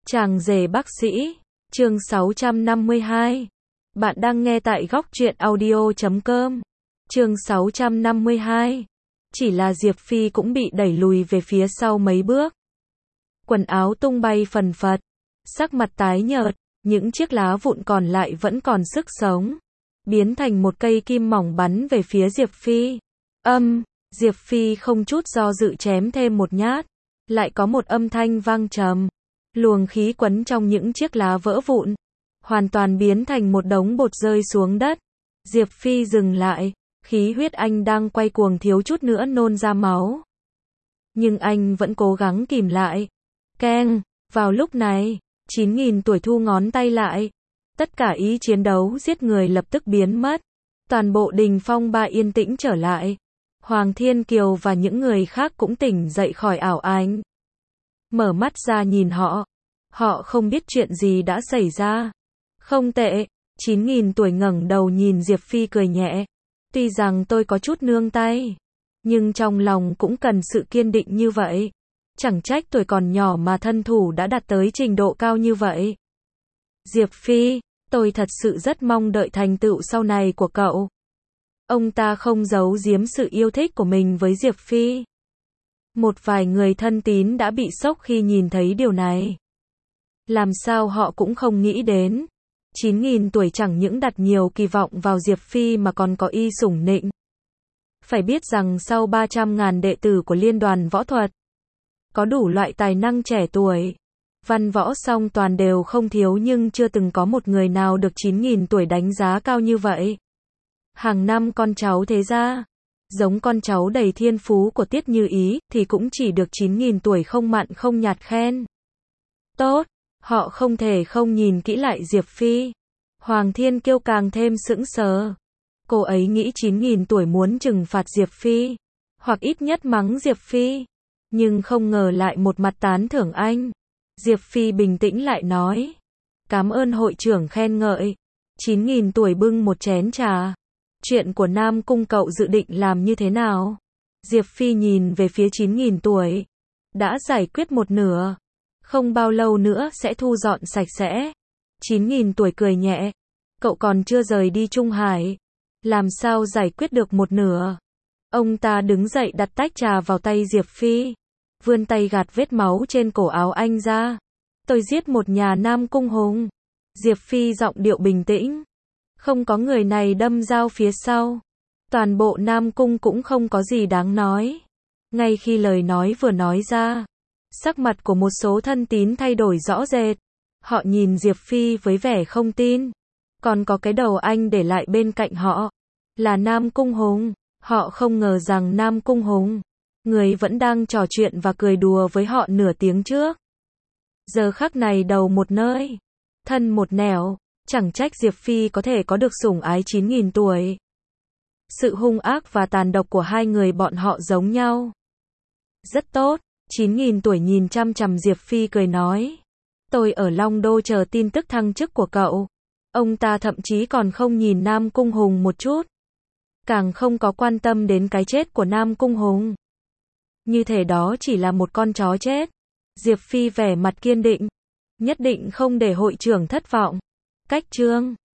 Chàng rể bác sĩ, chương 652. Bạn đang nghe tại góc truyện audio.com. Chương 652. Chỉ là Diệp Phi cũng bị đẩy lùi về phía sau mấy bước. Quần áo tung bay phần phật, sắc mặt tái nhợt, những chiếc lá vụn còn lại vẫn còn sức sống, biến thành một cây kim mỏng bắn về phía Diệp Phi. Diệp Phi không chút do dự chém thêm một nhát, lại có một âm thanh vang trầm. Luồng khí quấn trong những chiếc lá vỡ vụn, hoàn toàn biến thành một đống bột rơi xuống đất. Diệp Phi dừng lại, khí huyết anh đang quay cuồng thiếu chút nữa nôn ra máu. Nhưng anh vẫn cố gắng kìm lại. Keng, vào lúc này, 9.000 tuổi thu ngón tay lại. Tất cả ý chiến đấu giết người lập tức biến mất. Toàn bộ đình phong ba yên tĩnh trở lại. Hoàng Thiên Kiều và những người khác cũng tỉnh dậy khỏi ảo ảnh. Mở mắt ra nhìn họ. Họ không biết chuyện gì đã xảy ra. Không tệ, 9.000 tuổi ngẩng đầu nhìn Diệp Phi cười nhẹ. Tuy rằng tôi có chút nương tay, nhưng trong lòng cũng cần sự kiên định như vậy. Chẳng trách tuổi còn nhỏ mà thân thủ đã đạt tới trình độ cao như vậy. Diệp Phi, tôi thật sự rất mong đợi thành tựu sau này của cậu. Ông ta không giấu giếm sự yêu thích của mình với Diệp Phi. Một vài người thân tín đã bị sốc khi nhìn thấy điều này. Làm sao họ cũng không nghĩ đến. 9.000 tuổi chẳng những đặt nhiều kỳ vọng vào Diệp Phi mà còn có ý sủng nịnh. Phải biết rằng sau 300.000 đệ tử của Liên đoàn Võ thuật, có đủ loại tài năng trẻ tuổi. Văn võ song toàn đều không thiếu nhưng chưa từng có một người nào được 9.000 tuổi đánh giá cao như vậy. Hàng năm con cháu thế gia, giống con cháu đầy thiên phú của Tiết Như Ý, thì cũng chỉ được 9.000 tuổi không mặn không nhạt khen. Tốt, họ không thể không nhìn kỹ lại Diệp Phi. Hoàng Thiên Kiêu càng thêm sững sờ. Cô ấy nghĩ 9.000 tuổi muốn trừng phạt Diệp Phi, hoặc ít nhất mắng Diệp Phi. Nhưng không ngờ lại một mặt tán thưởng anh. Diệp Phi bình tĩnh lại nói. Cảm ơn hội trưởng khen ngợi. 9.000 tuổi bưng một chén trà. Chuyện của Nam Cung cậu dự định làm như thế nào? Diệp Phi nhìn về phía 9.000 tuổi. Đã giải quyết một nửa. Không bao lâu nữa sẽ thu dọn sạch sẽ. 9.000 tuổi cười nhẹ. Cậu còn chưa rời đi Trung Hải. Làm sao giải quyết được một nửa? Ông ta đứng dậy đặt tách trà vào tay Diệp Phi. Vươn tay gạt vết máu trên cổ áo anh ra. Tôi giết một nhà Nam Cung hùng. Diệp Phi giọng điệu bình tĩnh. Không có người này đâm dao phía sau. Toàn bộ Nam Cung cũng không có gì đáng nói. Ngay khi lời nói vừa nói ra, sắc mặt của một số thân tín thay đổi rõ rệt. Họ nhìn Diệp Phi với vẻ không tin. Còn có cái đầu anh để lại bên cạnh họ là Nam Cung hùng. Họ không ngờ rằng Nam Cung hùng, người vẫn đang trò chuyện và cười đùa với họ nửa tiếng trước, giờ khắc này đầu một nơi, thân một nẻo. Chẳng trách Diệp Phi có thể có được sủng ái 9.000 tuổi. Sự hung ác và tàn độc của hai người bọn họ giống nhau. Rất tốt, 9.000 tuổi nhìn chăm chằm Diệp Phi cười nói. Tôi ở Long Đô chờ tin tức thăng chức của cậu. Ông ta thậm chí còn không nhìn Nam Cung hùng một chút. Càng không có quan tâm đến cái chết của Nam Cung hùng. Như thể đó chỉ là một con chó chết. Diệp Phi vẻ mặt kiên định. Nhất định không để hội trưởng thất vọng. Cách chương